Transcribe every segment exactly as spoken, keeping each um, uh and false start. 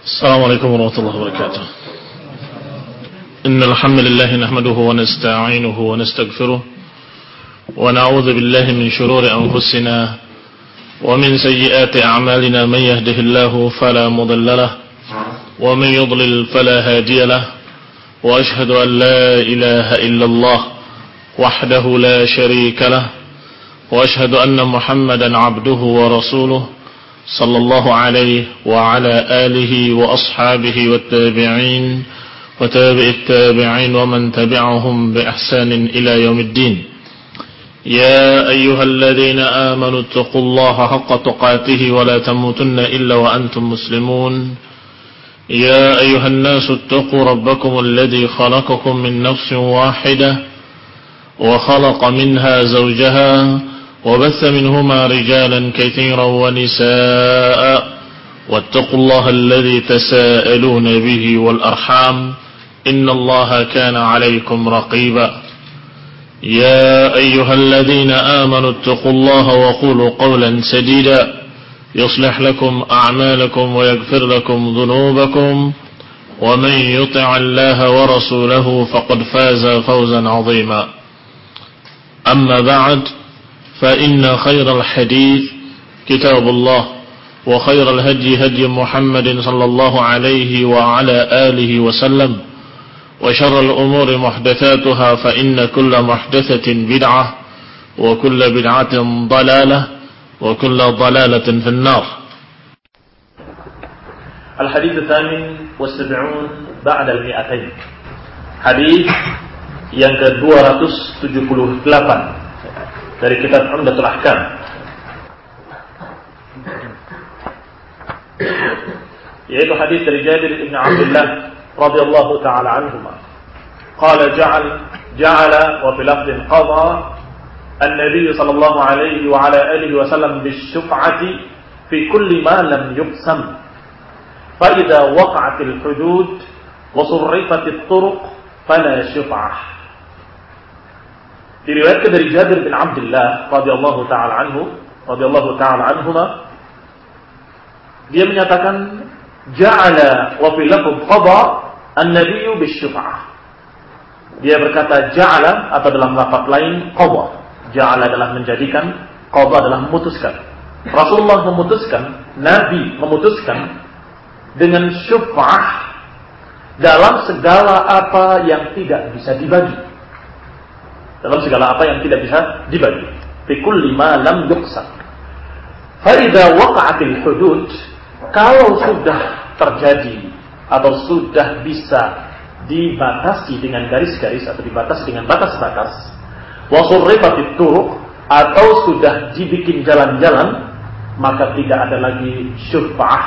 السلام عليكم ورحمة الله وبركاته. إن الحمد لله نحمده ونستعينه ونستغفره ونعوذ بالله من شرور أنفسنا ومن سيئات أعمالنا. من يهده الله فلا مضل له ومن يضلل فلا هادي له وأشهد أن لا إله إلا الله وحده لا شريك له وأشهد أن محمدا عبده ورسوله صلى الله عليه وعلى آله وأصحابه والتابعين وتابع التابعين ومن تبعهم بإحسان إلى يوم الدين. يا أيها الذين آمنوا اتقوا الله حق تقاته ولا تموتن إلا وأنتم مسلمون. يا أيها الناس اتقوا ربكم الذي خلقكم من نفس واحدة وخلق منها زوجها وبث منهما رجالا كثيرا ونساء واتقوا الله الذي تساءلون به والأرحام إن الله كان عليكم رقيبا. يا أيها الذين آمنوا اتقوا الله وقولوا قولا سديدا يصلح لكم أعمالكم ويغفر لكم ذنوبكم ومن يطع الله ورسوله فقد فاز فوزا عظيما. أما بعد فإن خير الحديث كتاب الله وخير الهدي هدي محمد صلى الله عليه وعلى آله وسلم وشر الأمور محدثاتها فإن كل محدثة بدعة وكل بدعة ضلالة وكل ضلالة في النار. الحديث الثامن والسبعون بعد المئتين. Hadis yang ke dua ratus tujuh puluh delapan dari kitab Umdatul Ahkam. Yaitu hadis dari Jabir bin Abdullah radhiyallahu ta'ala anhuma. Qala ja'al ja'ala wa fi lafdhin qadha an-nabiy sallallahu alaihi wa ala alihi wa sallam bisyuf'ati fi kulli ma lam yuqsam. Fa idza waqa'atil hudud wa surrifatit turuq fala syuf'ah. Diriwayatkan dari Jabir bin Abdullah radhiyallahu taala anhu, radhiyallahu taala anhuma, dia menyatakan ja'ala wa fil lafdh qada an-nabiyyu bisyuf'ah. Dia berkata ja'ala atau dalam lafaz lain qada. Ja'ala adalah menjadikan, qada adalah memutuskan. Rasulullah memutuskan, Nabi memutuskan dengan syuf'ah dalam segala apa yang tidak bisa dibagi. Dalam segala apa yang tidak bisa dibagi. Fi kulli ma lam yuqsam. Fa idza waqa'atil hudud, kalau sudah terjadi atau sudah bisa dibatasi dengan garis-garis atau dibatasi dengan batas-batas, wa surrifatit turuq, atau sudah dibikin jalan-jalan, maka tidak ada lagi syuf'ah.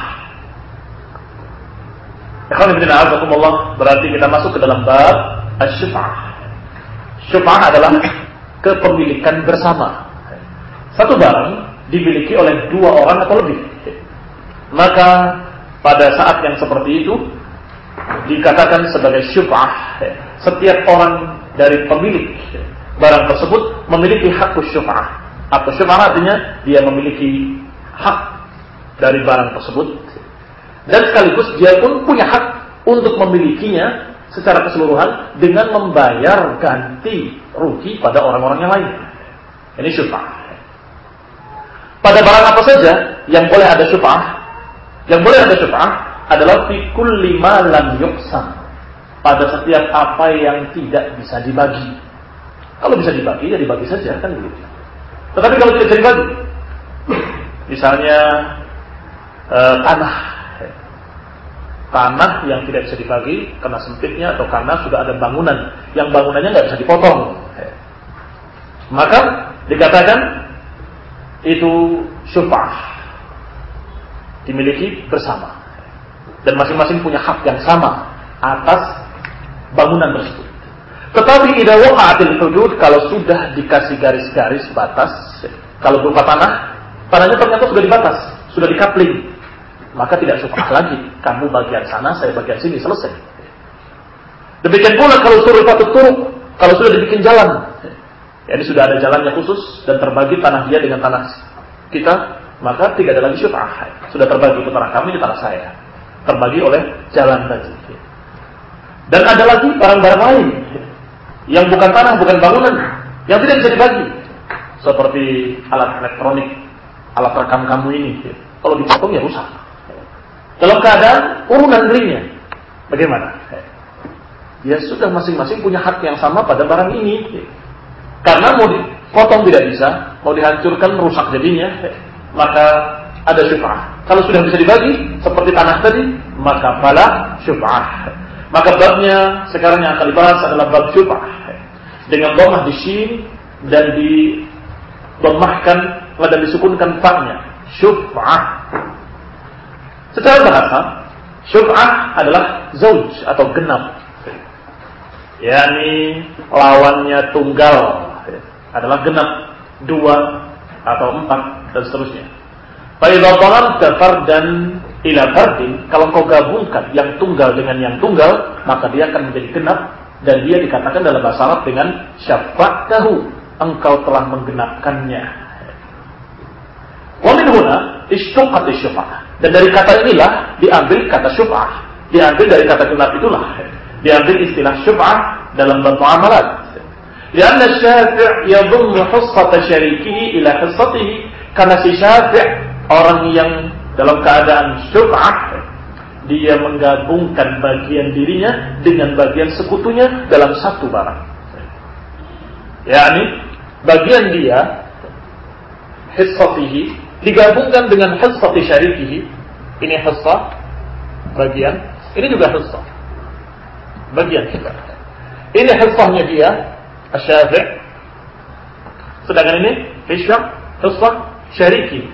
Ikhwan fillah, azakumullah, berarti kita masuk ke dalam bab asy-syuf'ah. Syuf'ah adalah kepemilikan bersama. Satu barang dimiliki oleh dua orang atau lebih. Maka pada saat yang seperti itu dikatakan sebagai syuf'ah. Setiap orang dari pemilik barang tersebut memiliki hak syuf'ah. Atau syuf'ah artinya dia memiliki hak dari barang tersebut, dan sekaligus dia pun punya hak untuk memilikinya secara keseluruhan dengan membayar ganti rugi pada orang-orang yang lain. Ini syuf'ah. Pada barang apa saja yang boleh ada syuf'ah? Yang boleh ada syuf'ah adalah fi kulli ma lam yuqsam. Pada setiap apa yang tidak bisa dibagi. Kalau bisa dibagi, ya dibagi saja, kan begitu. Tetapi kalau tidak bisa dibagi, misalnya eh, tanah tanah yang tidak bisa dibagi karena sempitnya atau karena sudah ada bangunan yang bangunannya nggak bisa dipotong, maka dikatakan itu syuf'ah, dimiliki bersama dan masing-masing punya hak yang sama atas bangunan tersebut. Tetapi idza waqa'atil hudud, kalau sudah dikasih garis-garis batas, kalau berupa tanah, tanahnya ternyata sudah dibatas, sudah dikapling, maka tidak syuf'ah lagi. Kamu bagian sana, saya bagian sini, selesai. Demikian pula kalau surrifatut turuq, kalau sudah dibikin jalan, jadi sudah ada jalannya khusus dan terbagi tanah dia dengan tanah kita, maka tidak ada lagi syuf'ah. Sudah terbagi, itu tanah kami, ini tanah saya. terbagi oleh jalan tadi. Dan ada lagi barang-barang lain yang bukan tanah, bukan bangunan, yang tidak bisa dibagi, seperti alat elektronik, alat rekam kamu ini. Kalau dipotong ya rusak. Dalam keadaan urunan belinya, bagaimana? Ya sudah, masing-masing punya hak yang sama pada barang ini. Karena mau dipotong tidak bisa, mau dihancurkan rusak jadinya, maka ada syuf'ah. Kalau sudah bisa dibagi seperti tanah tadi, maka fala syuf'ah. Maka babnya sekarang yang akan dibahas adalah bab syuf'ah. Dengan dhammah di shin dan di dhammahkan dan disukunkan fa-nya. Syuf'ah. Secara bahasa, syuf'ah adalah zauj atau genap. yakni lawannya tunggal adalah genap, dua atau empat dan seterusnya. Fa'idha dhalamta fardan ila fardin, kalau kau gabungkan yang tunggal dengan yang tunggal, maka dia akan menjadi genap, dan dia dikatakan dalam bahasa Arab dengan syafa'tahu, engkau telah menggenapkannya. Wa min huna ishtuqat asy-syuf'ah, dan dari kata inilah diambil kata syuf'ah, diambil dari kata genap itulah diambil istilah syuf'ah dalam bab muamalat. Karena syafi' yadhummu hussata syarikihi ila hissatihi, karena si syafi' orang yang dalam keadaan syuf'ah, dia menggabungkan bagian dirinya dengan bagian sekutunya dalam satu barang. yakni bagian dia hissatihi digabungkan dengan hissati syarikihi. Ini hissah bagian, ini juga hissah bagian kita. Ini hissahnya dia asy-syafi', sedangkan ini hissah hissah syariki,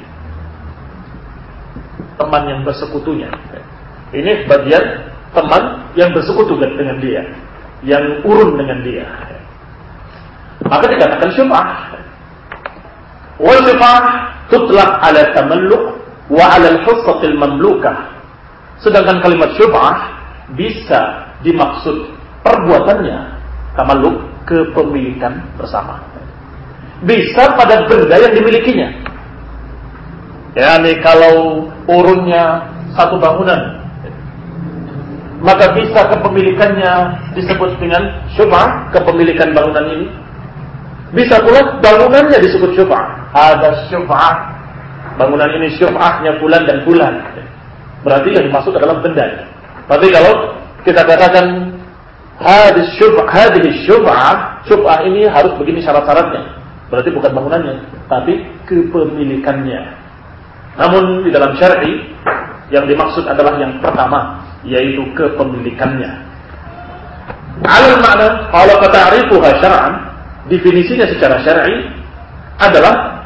teman yang bersekutunya. Ini bagian teman yang bersekutu dengan dia, yang urun dengan dia. Maka dikatakan syuf'ah. Wa syuf'ah tutlaq ala tamalluk wa ala al-hissah al-mamlukah. Sedangkan kalimat syuf'ah bisa dimaksud perbuatannya tamalluk, kepemilikan bersama. Bisa pada benda yang dimilikinya. yakni kalau urunnya satu bangunan, maka bisa kepemilikannya disebut dengan syuf'ah, kepemilikan bangunan ini. Bisa pula bangunannya disebut syuf'ah. Ada syuf'ah, bangunan ini syuf'ahnya fulan dan fulan. Berarti yang dimaksud adalah bendanya. Tapi kalau kita katakan hadis syuf'ah, hadis syuf'ah, syuf'ah ini harus begini syarat-syaratnya. Berarti bukan bangunannya, tapi kepemilikannya. Namun di dalam syar'i yang dimaksud adalah yang pertama, yaitu kepemilikannya. Alal makna, kalau ta'rifuha syar'an, definisinya secara syar'i adalah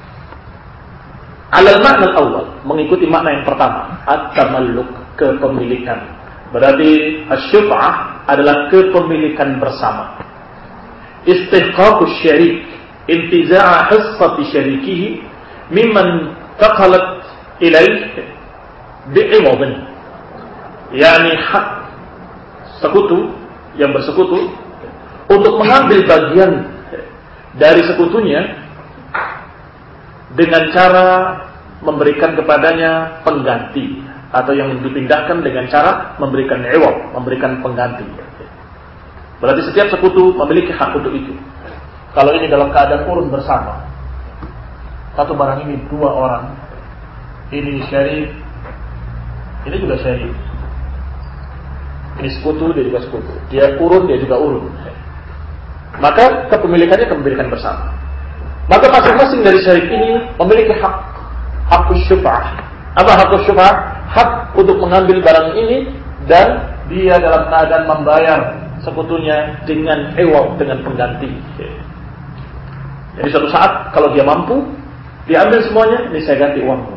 alal makna al-awwal, mengikuti makna yang pertama, at-tamalluk, kepemilikan. Berarti asy-syuf'ah adalah kepemilikan bersama. Istihqaqus syarik, intiza'a hissati syarikihi mimman taqalat ilaih bi'iwadin, yakni hak sekutu yang bersekutu untuk mengambil bagian dari sekutunya dengan cara memberikan kepadanya pengganti, atau yang dipindahkan dengan cara memberikan iwad, memberikan pengganti. Berarti setiap sekutu memiliki hak untuk itu. Kalau ini dalam keadaan urun bersama, satu barang ini dua orang, ini syarif, ini juga syarif, ini sekutu, dia juga sekutu, dia urun, dia juga urun, maka kepemilikannya kepemilikan bersama. Maka masing-masing dari syarif ini memiliki hak, hak syuf'ah. Apa hak syuf'ah? Hak untuk mengambil barang ini, dan dia dalam keadaan membayar sekutunya dengan iwad, dengan pengganti. Jadi suatu saat kalau dia mampu, dia ambil semuanya, ini saya ganti uangmu.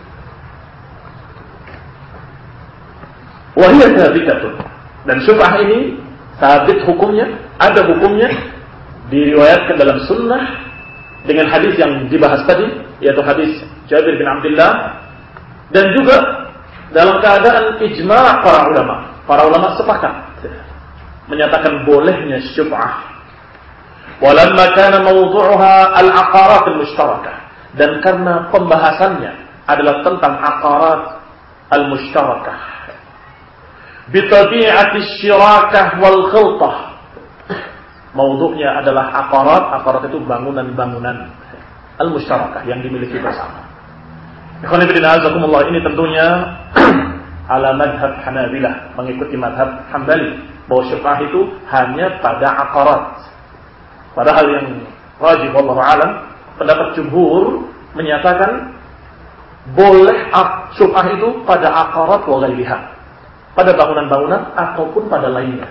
Wahiyah thabitun, dan syuf'ah ini sabit hukumnya, ada hukumnya, diriwayatkan dalam sunnah dengan hadis yang dibahas tadi, yaitu hadis Jabir bin Abdullah, dan juga dalam keadaan ijma' para ulama. Para ulama sepakat menyatakan bolehnya syuf'ah. Walamma kana mawdu'uha al-aqarat al-mushtarakah, dan karena pembahasannya adalah tentang aqarat al-mushtarakah, bitabi'ati syirakah wal khiltah. Maudhu'nya adalah aqarat. Aqarat itu bangunan-bangunan al-musyarakah yang dimiliki bersama. Ikhwan fillah azakumullah, ini tentunya ala madhab Hanabilah, mengikuti madhab Hambali, bahwa syubhah itu hanya pada aqarat. Padahal yang rajih wallahu alam, pendapat jumhur menyatakan boleh syubhah itu pada aqarat wa ghairiha, pada bangunan-bangunan ataupun pada lainnya.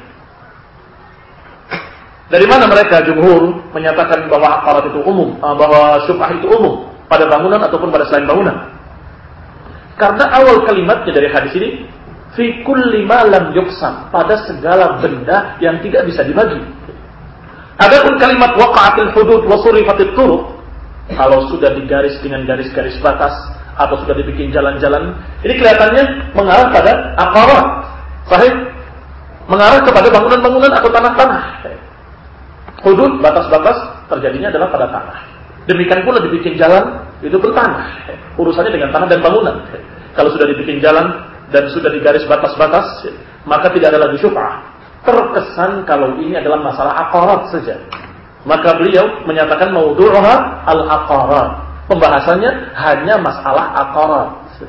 Dari mana mereka jumhur menyatakan bahwa aqarat itu umum, bahwa syubhah itu umum pada bangunan ataupun pada selain bangunan? Karena awal kalimatnya dari hadis ini, fi kulli ma lam yuqsam, pada segala benda yang tidak bisa dibagi. Adapun kalimat waqa'atil hudud wa surifatit turuq, kalau sudah digaris dengan garis-garis batas atau sudah dibikin jalan-jalan, ini kelihatannya mengarah pada aqarat. Sahih? Mengarah kepada bangunan-bangunan atau tanah-tanah. Hudud, batas-batas, terjadinya adalah pada tanah. Demikian pula dibikin jalan, itu bertanah. Urusannya dengan tanah dan bangunan. Kalau sudah dibikin jalan dan sudah digaris batas-batas, maka tidak ada lagi syubhah. Terkesan kalau ini adalah masalah aqarat saja. Maka beliau menyatakan maudhu'uha al-aqarat. Pembahasannya hanya masalah aqarat.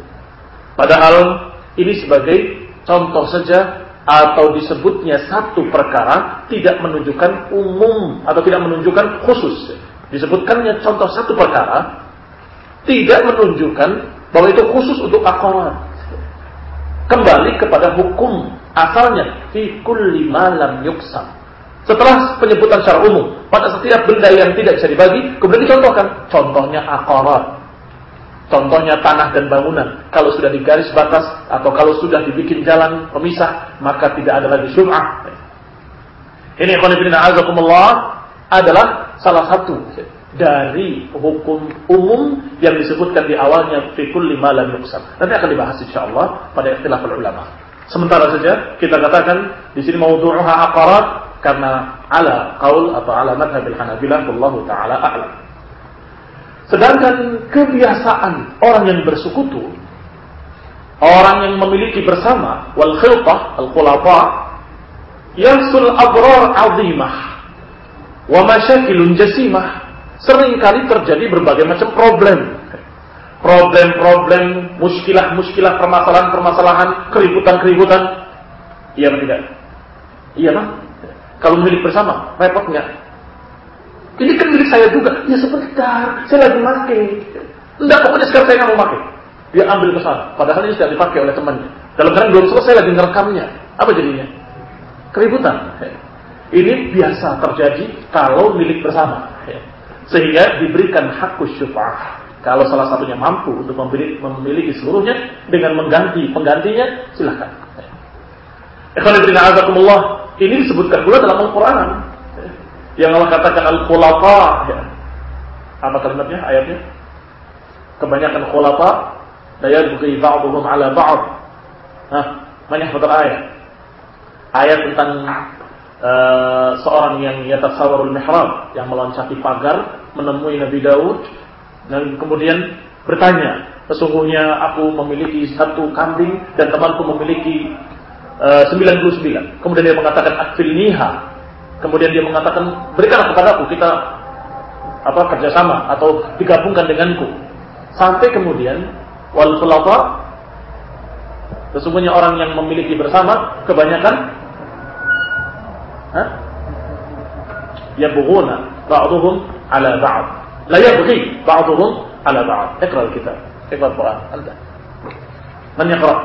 Padahal ini sebagai contoh saja, atau disebutnya satu perkara tidak menunjukkan umum atau tidak menunjukkan khusus. Disebutkannya contoh satu perkara tidak menunjukkan bahwa itu khusus untuk aqarat. Kembali kepada hukum asalnya, fi kulli ma lam yuqsam. Setelah penyebutan secara umum pada setiap benda yang tidak bisa dibagi, kemudian dicontohkan, contohnya aqarat. Contohnya tanah dan bangunan. Kalau sudah digaris batas atau kalau sudah dibikin jalan pemisah, maka tidak ada lagi syubhah. Ini ikhwan fillah azakumullah adalah salah satu dari hukum umum yang disebutkan di awalnya fi kulli ma lam yuqsam. Nanti akan dibahas insyaallah pada ikhtilaful ulama. Sementara saja kita katakan di sini maudhu'uha aqarat karena ala qaul atau ala madhhabil Hanabilah, wallahu taala a'lam. Sedangkan kebiasaan orang yang bersekutu, orang yang memiliki bersama, wal khilqah, al khulafa, yahsul abrar azimah wa masyakilun jasimah. Seringkali terjadi berbagai macam problem. Problem-problem, muskilah-muskilah, permasalahan-permasalahan, keributan-keributan. Iya atau tidak? Iya Pak? Kalau milik bersama, repot enggak? Ini kan milik saya juga. Ya sebentar, saya lagi pakai. Enggak, pokoknya sekarang saya nggak mau pakai. Dia ambil ke sana. Padahal ini sudah dipakai oleh temannya. Dalam keadaan belum selesai lagi ngerekamnya. Apa jadinya? Keributan. Ini biasa terjadi kalau milik bersama. Sehingga diberikan hakkus syuf'ah. Kalau salah satunya mampu untuk memiliki, memiliki seluruhnya dengan mengganti penggantinya, silakan. Ikhwan fillah azakumullah, ini disebutkan pula dalam Al-Qur'an. Yang Allah katakan al-khulafa, ya. Apa kalimatnya, ayatnya? Kebanyakan khulafa la yabghi ba'dhum 'ala ba'd. Nah, mana betul ayat? Ayat tentang uh, seorang yang yatasawwarul mihrab, yang meloncati pagar menemui Nabi Daud dan kemudian bertanya, sesungguhnya aku memiliki satu kambing dan temanku memiliki uh, sembilan puluh sembilan. Kemudian dia mengatakan akfilniha. Kemudian dia mengatakan, berikanlah kepadaku, kita apa kerjasama atau digabungkan denganku. Sampai kemudian wal khulafa, sesungguhnya orang yang memiliki bersama kebanyakan ha? Yabghuna ba'dhum 'ala ba'd. La yabghi ba'dhum 'ala ba'd. Iqra al-kitab. Iqra al-Quran. Anta. Man yaqra?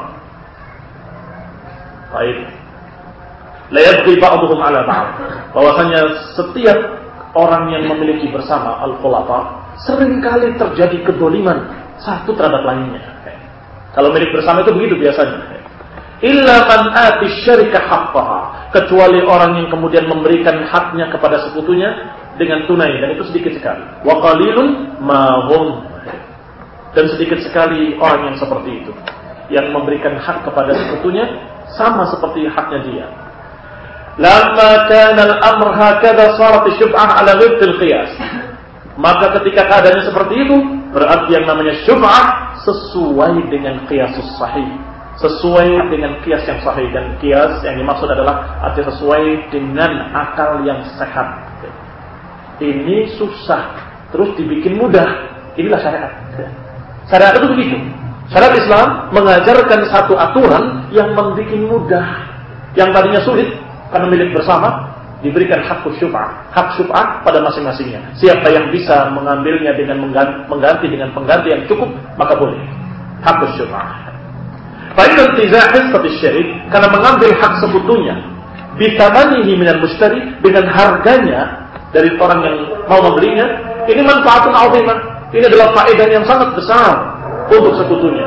Baik. La yabghi ba'dhum 'ala ba'd. Bahwasanya setiap orang yang memiliki bersama al-khulafa seringkali terjadi kedoliman satu terhadap lainnya. Kalau milik bersama itu begitu biasanya. Illa man ati syarika haqqaha, kecuali orang yang kemudian memberikan haknya kepada sekutunya dengan tunai, dan itu sedikit sekali. Wa qalilun ma hum, dan sedikit sekali orang yang seperti itu, yang memberikan hak kepada sekutunya sama seperti haknya dia. Lamma kana al-amr hakadha sarat asy-syub'ah 'ala ghibti al-qiyas. Maka ketika keadaannya seperti itu, berarti yang namanya syub'ah sesuai dengan qiyasus sahih, sesuai dengan kias yang sahih, dan kias yang dimaksud adalah artinya sesuai dengan akal yang sehat. Ini susah terus dibikin mudah, inilah syariat. Syariat itu begitu. Syariat Islam mengajarkan satu aturan yang membuat mudah, yang tadinya sulit karena milik bersama, diberikan hak syuf'ah, hak syuf'ah pada masing-masingnya. Siapa yang bisa mengambilnya dengan mengganti dengan pengganti yang cukup, maka boleh hak syuf'ah. Fa'idun tizahis seperti syirik, karena mengambil hak sekutunya bitamanihi minal mushtari, dengan harganya dari orang yang mau membelinya, ini manfaatun azimah, ini adalah faedah yang sangat besar untuk sekutunya,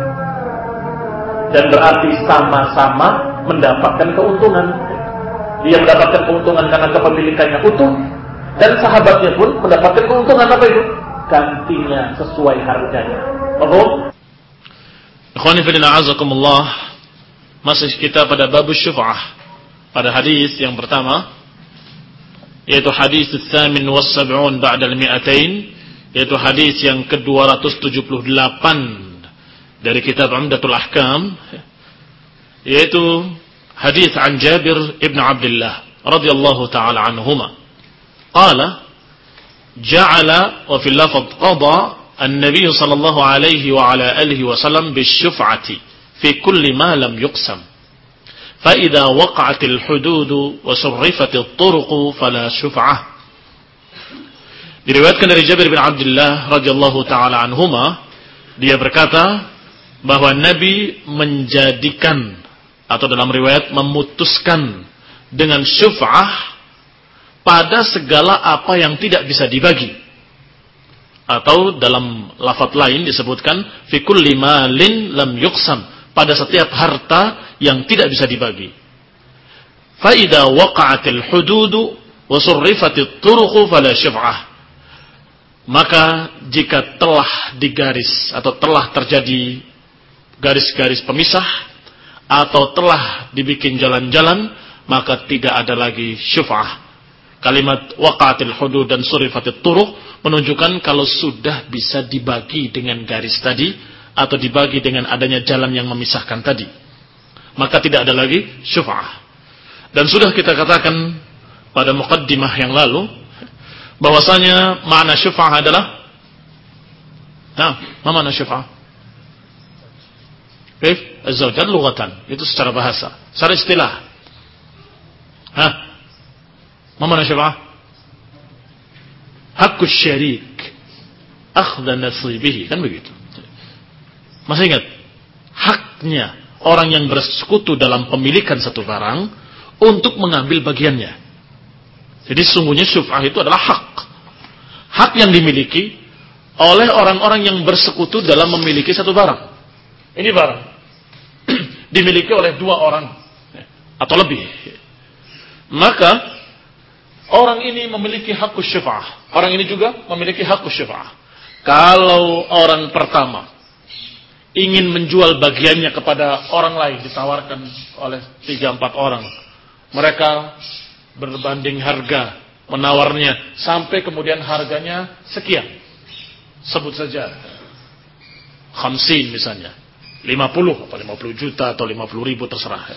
dan berarti sama-sama mendapatkan keuntungan. Dia mendapatkan keuntungan karena kepemilikannya utuh, dan sahabatnya pun mendapatkan keuntungan apa itu? Gantinya sesuai harganya. Paham? Ikhwani fillah azakumullah, masih kita pada bab syuf'ah, pada hadis yang pertama, yaitu hadis tsamin was sab'un ba'da al-mi'atain, yaitu hadis yang ke dua ratus tujuh puluh delapan dari kitab Umdatul Ahkam, yaitu hadis an Jabir ibn Abdullah radhiyallahu ta'ala anhuma qala ja'ala wa fil lafz qada النبي صلى الله عليه وعلى آله وسلم بالشفعة في كل ما لم يقسم فإذا وقعت الحدود وصرفت الطرق فلا شفعة. Diriwayatkan dari Jabir bin Abdullah radhiyallahu taala anhuma, dia berkata bahwa Nabi menjadikan, atau dalam riwayat memutuskan dengan syuf'ah pada segala apa yang tidak bisa dibagi. Atau dalam lafaz lain disebutkan fi kulli malin lam yuqsam, pada setiap harta yang tidak bisa dibagi. Fa idza waqa'atil hududu wa surrifatit turuqu fala syuf'ah. Maka jika telah digaris atau telah terjadi garis-garis pemisah atau telah dibikin jalan-jalan, maka tidak ada lagi syuf'ah. Kalimat waqa'atil hudud dan surrifatit turuq menunjukkan kalau sudah bisa dibagi dengan garis tadi atau dibagi dengan adanya jalan yang memisahkan tadi, maka tidak ada lagi syuf'ah. Dan sudah kita katakan pada muqaddimah yang lalu bahwasanya makna syuf'ah adalah, nah, apa makna syuf'ah? Kaif? Az-zawjan lughatan, itu secara bahasa. Secara istilah, hah? Apa makna syuf'ah? Hakkus syarik akhdha nasibihi, kan begitu. Masih ingat? Haknya orang yang bersekutu dalam pemilikan satu barang untuk mengambil bagiannya. Jadi sungguhnya syuf'ah itu adalah hak. Hak yang dimiliki oleh orang-orang yang bersekutu dalam memiliki satu barang. Ini barang dimiliki oleh dua orang atau lebih. Maka orang ini memiliki hak syuf'ah, orang ini juga memiliki hak syuf'ah. Kalau orang pertama ingin menjual bagiannya kepada orang lain, ditawarkan oleh tiga empat orang, mereka berbanding harga, menawarnya sampai kemudian harganya sekian, sebut saja khamsin misalnya, lima puluh atau lima puluh juta atau lima puluh ribu terserah.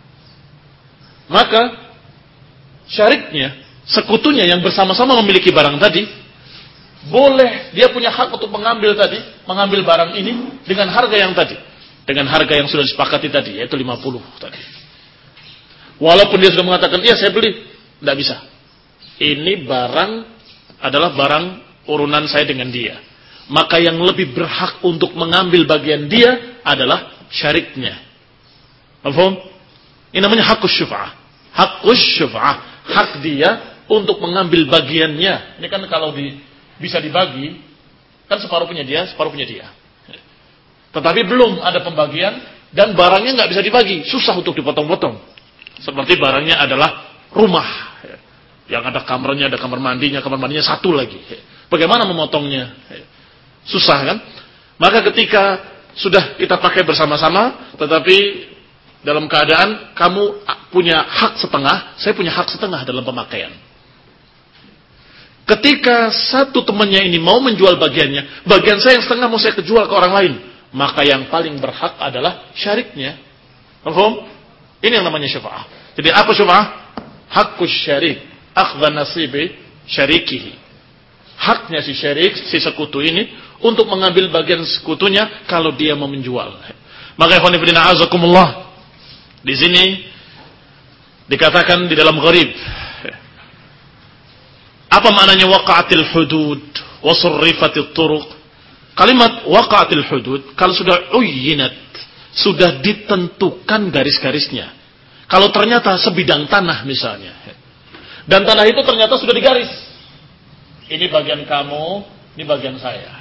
Maka syariknya, sekutunya yang bersama-sama memiliki barang tadi, boleh, dia punya hak untuk mengambil tadi, mengambil barang ini dengan harga yang tadi, dengan harga yang sudah disepakati tadi, yaitu lima puluh tadi. Walaupun dia sudah mengatakan, iya saya beli, tidak bisa. Ini barang adalah barang urunan saya dengan dia. Maka yang lebih berhak untuk mengambil bagian dia adalah syariknya. Paham? Ini namanya hakus syuf'ah. Hakus syuf'ah, hak dia untuk mengambil bagiannya. Ini kan kalau di bisa dibagi, kan separuh punya dia, separuh punya dia. Tetapi belum ada pembagian dan barangnya nggak bisa dibagi, susah untuk dipotong-potong. Seperti barangnya adalah rumah, yang ada kamarnya, ada kamar mandinya, kamar mandinya satu lagi. Bagaimana memotongnya? Susah kan? Maka ketika sudah kita pakai bersama-sama, tetapi dalam keadaan kamu punya hak setengah, saya punya hak setengah dalam pemakaian. Ketika satu temannya ini mau menjual bagiannya, bagian saya yang setengah mau saya kejual ke orang lain, maka yang paling berhak adalah syariknya. Paham? Ini yang namanya syafa'ah. Jadi apa syafa'ah? Hakkus syarik, akhdha nasibi syarikihi. Haknya si syarik, si sekutu ini untuk mengambil bagian sekutunya kalau dia mau menjual. Maka ikhwan fillah azakumullah, di sini dikatakan di dalam gharib. Apa maknanya waqa'atil hudud wa surrifatit turuq? Kalimat waqa'atil hudud kalau sudah uyinat, sudah ditentukan garis-garisnya. Kalau ternyata sebidang tanah misalnya, dan tanah itu ternyata sudah digaris. Ini bagian kamu, ini bagian saya.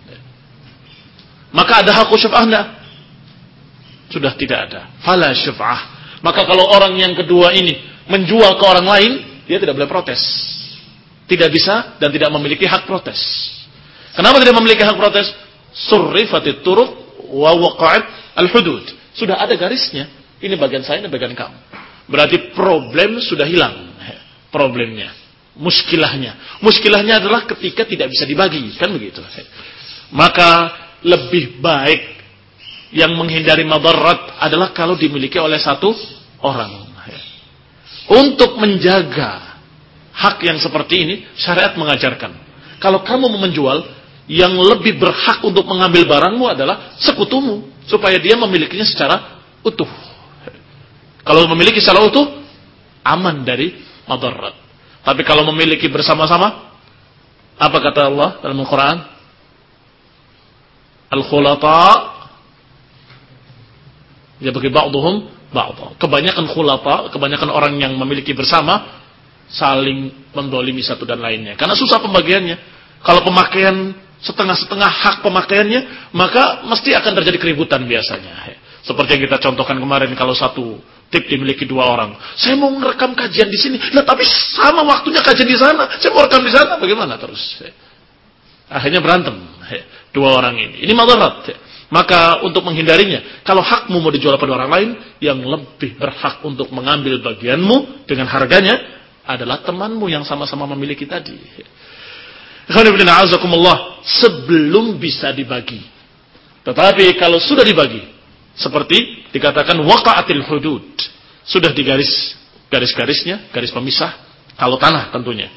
Maka ada hak syafa'ah enggak? Sudah tidak ada. Fala syafa'ah. Maka kalau orang yang kedua ini menjual ke orang lain, dia tidak boleh protes. Tidak bisa dan tidak memiliki hak protes. Kenapa tidak memiliki hak protes? Surrifatit turuq wa waqa'at al-hudud. Sudah ada garisnya. Ini bagian saya, ini bagian kamu. Berarti problem sudah hilang. Problemnya. Muskilahnya. Muskilahnya adalah ketika tidak bisa dibagi. Kan begitu. Maka lebih baik yang menghindari madarat adalah kalau dimiliki oleh satu orang. Untuk menjaga hak yang seperti ini, syariat mengajarkan. Kalau kamu mau menjual, yang lebih berhak untuk mengambil barangmu adalah sekutumu. Supaya dia memilikinya secara utuh. Kalau memiliki secara utuh, aman dari madarat. Tapi kalau memiliki bersama-sama, apa kata Allah dalam Al-Quran? Al-khulata ya bagi ba'duhum ba'd. Kebanyakan khulata, kebanyakan orang yang memiliki bersama saling mendolimi satu dan lainnya. Karena susah pembagiannya. Kalau pemakaian setengah-setengah hak pemakaiannya, maka mesti akan terjadi keributan biasanya. Seperti yang kita contohkan kemarin, kalau satu tip dimiliki dua orang. Saya mau merekam kajian di sini, nah tapi sama waktunya kajian di sana. Saya mau rekam di sana, bagaimana terus? Akhirnya berantem dua orang ini. Ini madarat. Maka untuk menghindarinya, kalau hakmu mau dijual pada orang lain, yang lebih berhak untuk mengambil bagianmu dengan harganya adalah temanmu yang sama-sama memiliki tadi. Sebelum bisa dibagi. Tetapi kalau sudah dibagi, seperti dikatakan waqa'atil hudud, sudah digaris garis-garisnya, garis pemisah, kalau tanah tentunya.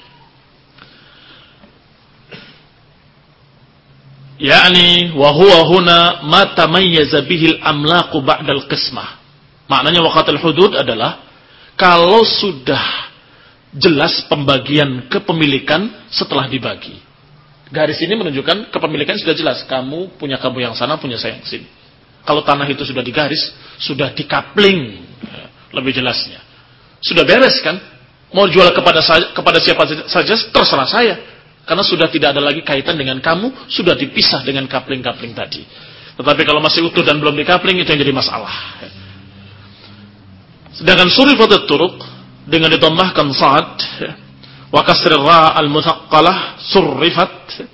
Yakni wa huwa huna ma tamayyaza bihi al-amlaqu ba'da al-qismah. Maknanya waqa'atil hudud adalah kalau sudah jelas pembagian kepemilikan setelah dibagi. Garis ini menunjukkan kepemilikan sudah jelas. Kamu punya kamu yang sana, punya saya yang sini. Kalau tanah itu sudah digaris, sudah dikapling, lebih jelasnya. Sudah beres kan? Mau jual kepada saya, kepada siapa saja terserah saya. Karena sudah tidak ada lagi kaitan dengan kamu, sudah dipisah dengan kapling-kapling tadi. Tetapi kalau masih utuh dan belum dikapling, itu yang jadi masalah. Sedangkan surifatul turuq dengan ditambahkan sad wa kasrir ra al-muthaqqalah surrifat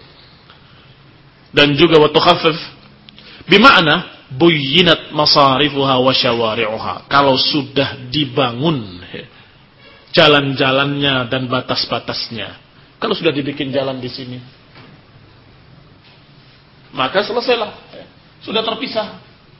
dan juga wa tukhaffif bimakna buyyinat masarifuha wa syawari'uha. Kalau sudah dibangun jalan-jalannya dan batas-batasnya. Kalau sudah dibikin jalan di sini, maka selesailah. Sudah terpisah.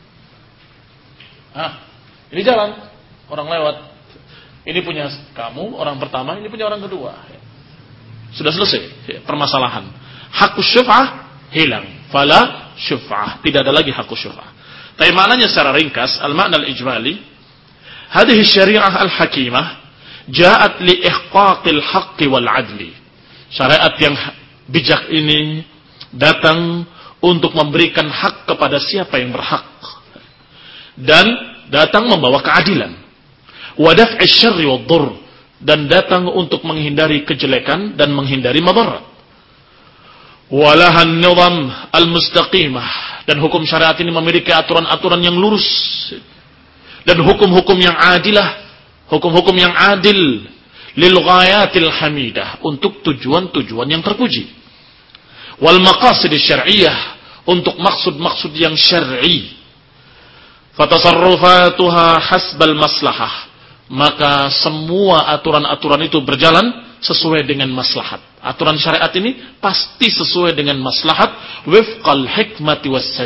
Ah, ini jalan, orang lewat. Ini punya kamu, orang pertama, ini punya orang kedua. Sudah selesai permasalahan. Hakku syuf'ah hilang. Fala syuf'ah. Tidak ada lagi hakku syuf'ah. Tapi maknanya secara ringkas, al-makna al-ijmali, hadhihi syari'ah al-hakimah ja'at li ihqaqil haqqi wal adli. Syariat yang bijak ini datang untuk memberikan hak kepada siapa yang berhak. Dan datang membawa keadilan. Wa daf'i syarri wad dhurr, dan datang untuk menghindari kejelekan dan menghindari madarat. Walahan nizam al-mustaqimah, dan hukum syariat ini memiliki aturan-aturan yang lurus dan hukum-hukum yang adilah, hukum-hukum yang adil lil ghayatil hamidah, untuk tujuan-tujuan yang terpuji. Wal maqasid syar'iyyah, untuk maksud-maksud yang syar'i. Fatasarrufatuha hasbal maslahah, maka semua aturan-aturan itu berjalan sesuai dengan maslahat. Aturan syariat ini pasti sesuai dengan maslahat, wifqal hikmati was sadad,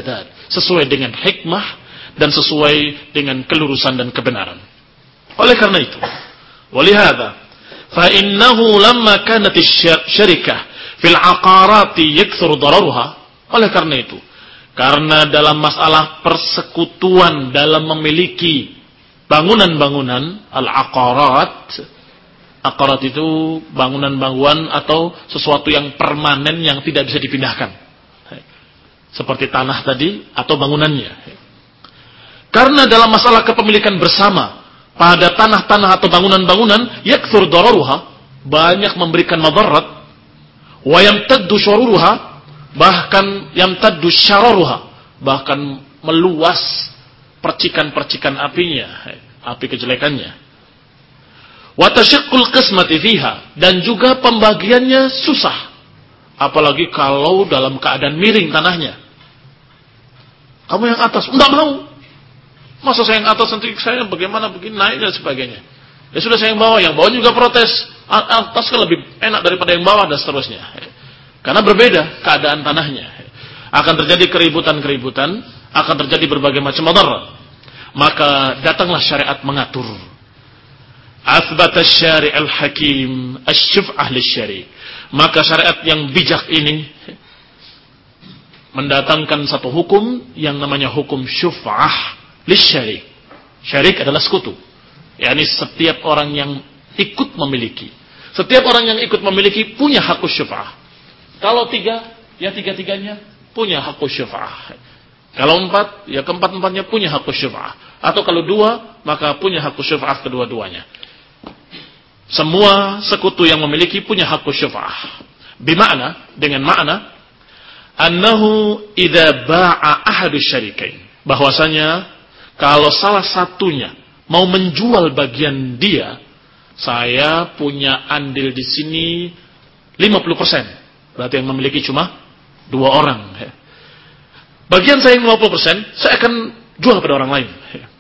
sesuai dengan hikmah dan sesuai dengan kelurusan dan kebenaran. Oleh karena itu, walihada fa innahu lamma kanat asy-syarikah fil aqarati yakthur dararuha. Oleh karena itu, karena dalam masalah persekutuan dalam memiliki bangunan-bangunan, al-aqarat, aqarat itu bangunan-bangunan atau sesuatu yang permanen yang tidak bisa dipindahkan, seperti tanah tadi atau bangunannya. Karena dalam masalah kepemilikan bersama pada tanah-tanah atau bangunan-bangunan, yakthur dararuha, banyak memberikan madarat, wa yamtaddu syururuha, bahkan yamtaddu syararuha, bahkan meluas percikan-percikan apinya, api kejelekannya. Wa tashaqqul qismati fiha, dan juga pembagiannya susah, apalagi kalau dalam keadaan miring tanahnya. Kamu yang atas, enggak mau. Masa saya yang atas nanti saya bagaimana begini naik dan sebagainya. Ya sudah saya yang bawah, yang bawah juga protes. Atas kan lebih enak daripada yang bawah dan seterusnya. Karena berbeda keadaan tanahnya. Akan terjadi keributan-keributan, akan terjadi berbagai macam madarat. Maka datanglah syariat mengatur. Athbata syari' al-hakim asy-syuf'ah lisyari'. Maka syariat yang bijak ini mendatangkan satu hukum yang namanya hukum syuf'ah lisyari'. Syarik adalah sekutu. yakni setiap orang yang ikut memiliki. Setiap orang yang ikut memiliki punya hak syuf'ah. Kalau tiga, ya tiga-tiganya punya hak syuf'ah. Kalau empat, ya keempat-empatnya punya hak syuf'ah. Atau kalau dua, maka punya hak syuf'ah kedua-duanya. Semua sekutu yang memiliki punya hak syuf'ah. Bima'na, dengan makna annahu idza ba'a ahadu syarikain, bahwasanya kalau salah satunya mau menjual bagian dia, saya punya andil di sini lima puluh persen. Berarti yang memiliki cuma dua orang. Bagian saya yang lima puluh persen, saya akan jual pada orang lain.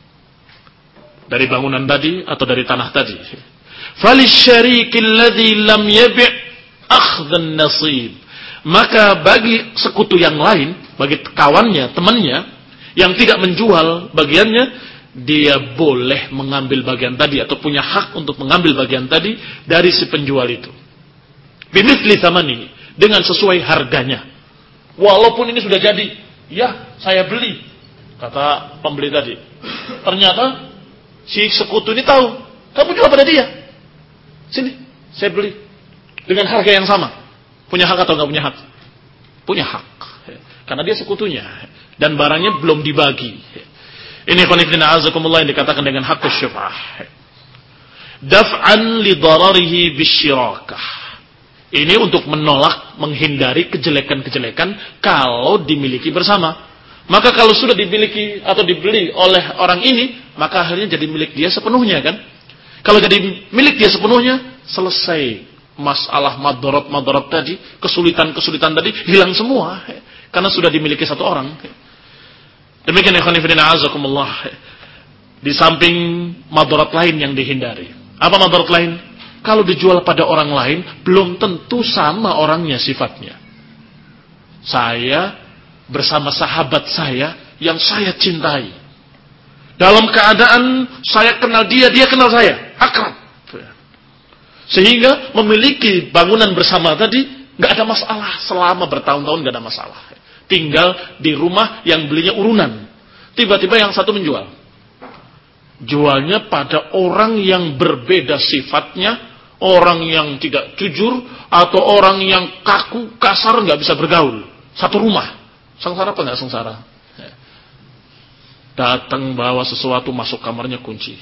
Dari bangunan tadi atau dari tanah tadi. Falisyarikil ladzi lam yabi' akhdhan nasib. Maka bagi sekutu yang lain, bagi kawannya, temannya yang tidak menjual bagiannya, dia boleh mengambil bagian tadi atau punya hak untuk mengambil bagian tadi dari si penjual itu. Bimithli thamani, dengan sesuai harganya. Walaupun ini sudah jadi, ya saya beli, kata pembeli tadi. Ternyata si sekutu ini tahu, kamu jual pada dia. Sini, saya beli dengan harga yang sama. Punya hak atau enggak punya hak? Punya hak. Karena dia sekutunya dan barangnya belum dibagi. Ini qanifina azakumullah yang dikatakan dengan hak syuf'ah. Daf'an li dararihi bisyirakah. Ini untuk menolak, menghindari kejelekan-kejelekan kalau dimiliki bersama. Maka kalau sudah dimiliki atau dibeli oleh orang ini, maka akhirnya jadi milik dia sepenuhnya kan? Kalau jadi milik dia sepenuhnya, selesai masalah madarat-madarat tadi, kesulitan-kesulitan tadi hilang semua karena sudah dimiliki satu orang. Demikian ikhwan fillah azakumullah. Di samping madarat lain yang dihindari. Apa madarat lain? Kalau dijual pada orang lain belum tentu sama orangnya sifatnya. Saya bersama sahabat saya yang saya cintai. Dalam keadaan saya kenal dia, dia kenal saya, akrab. Sehingga memiliki bangunan bersama tadi nggak ada masalah, selama bertahun-tahun nggak ada masalah. Tinggal di rumah yang belinya urunan. Tiba-tiba yang satu menjual. Jualnya pada orang yang berbeda sifatnya, orang yang tidak jujur atau orang yang kaku, kasar, nggak bisa bergaul. Satu rumah. Sengsara apa nggak sengsara? Datang bawa sesuatu masuk kamarnya kunci.